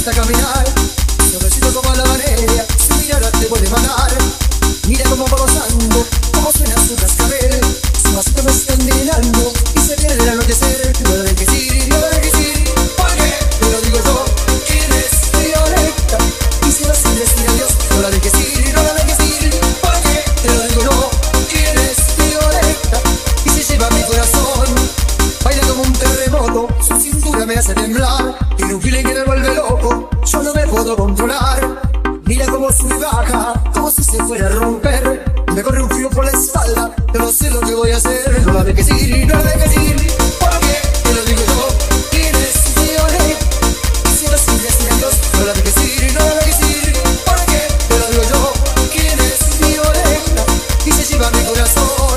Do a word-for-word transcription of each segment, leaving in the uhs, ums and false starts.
gusta caminar, suavecito como la marea, su mirada te puede matar. Mira cómo va gozando, cómo suena su cascabel, su vasito me está envenenando y se pierde el anochecer. No la dejes ir, no la dejes ir, porque te lo digo yo, quién es Violeta, y si no sin decir adiós, no la dejes ir, no la dejes ir, porque te lo digo yo, quién es Violeta, y se lleva mi corazón. Baila como un terremoto, su cintura me hace temblar, tiene un feeling que me vuelve loco, yo no me puedo controlar. Mira cómo sube y baja, como si se fuera a romper, me corre un frío por la espalda, yo no sé lo que voy a hacer. No la dejes ir, no la dejes ir, porque te lo digo yo, quién es Violeta, y si no sin decir adiós, no la dejes ir, no la dejes ir, porque te lo digo yo, quién es Violeta, y se lleva mi corazón.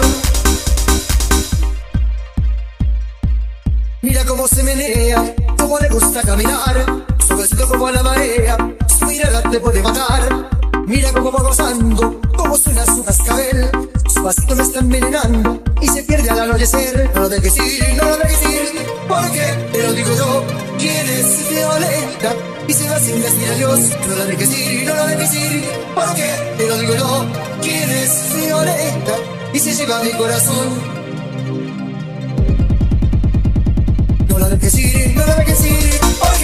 Mira cómo se menea, cómo le gusta caminar, suavecito como la marea, su mirada te puede matar. Mira cómo va gozando, cómo suena su cascabel, su vasito me está envenenando y se pierde al anochecer. No lo dejes ir, no lo dejes ir, porque te lo digo yo, quién es Violeta, y se va sin decir adiós. No la dejes ir, no la dejes ir, porque te lo digo yo, quién es Violeta, y se lleva mi corazón. No la dejes ir, no la dejes ir, porque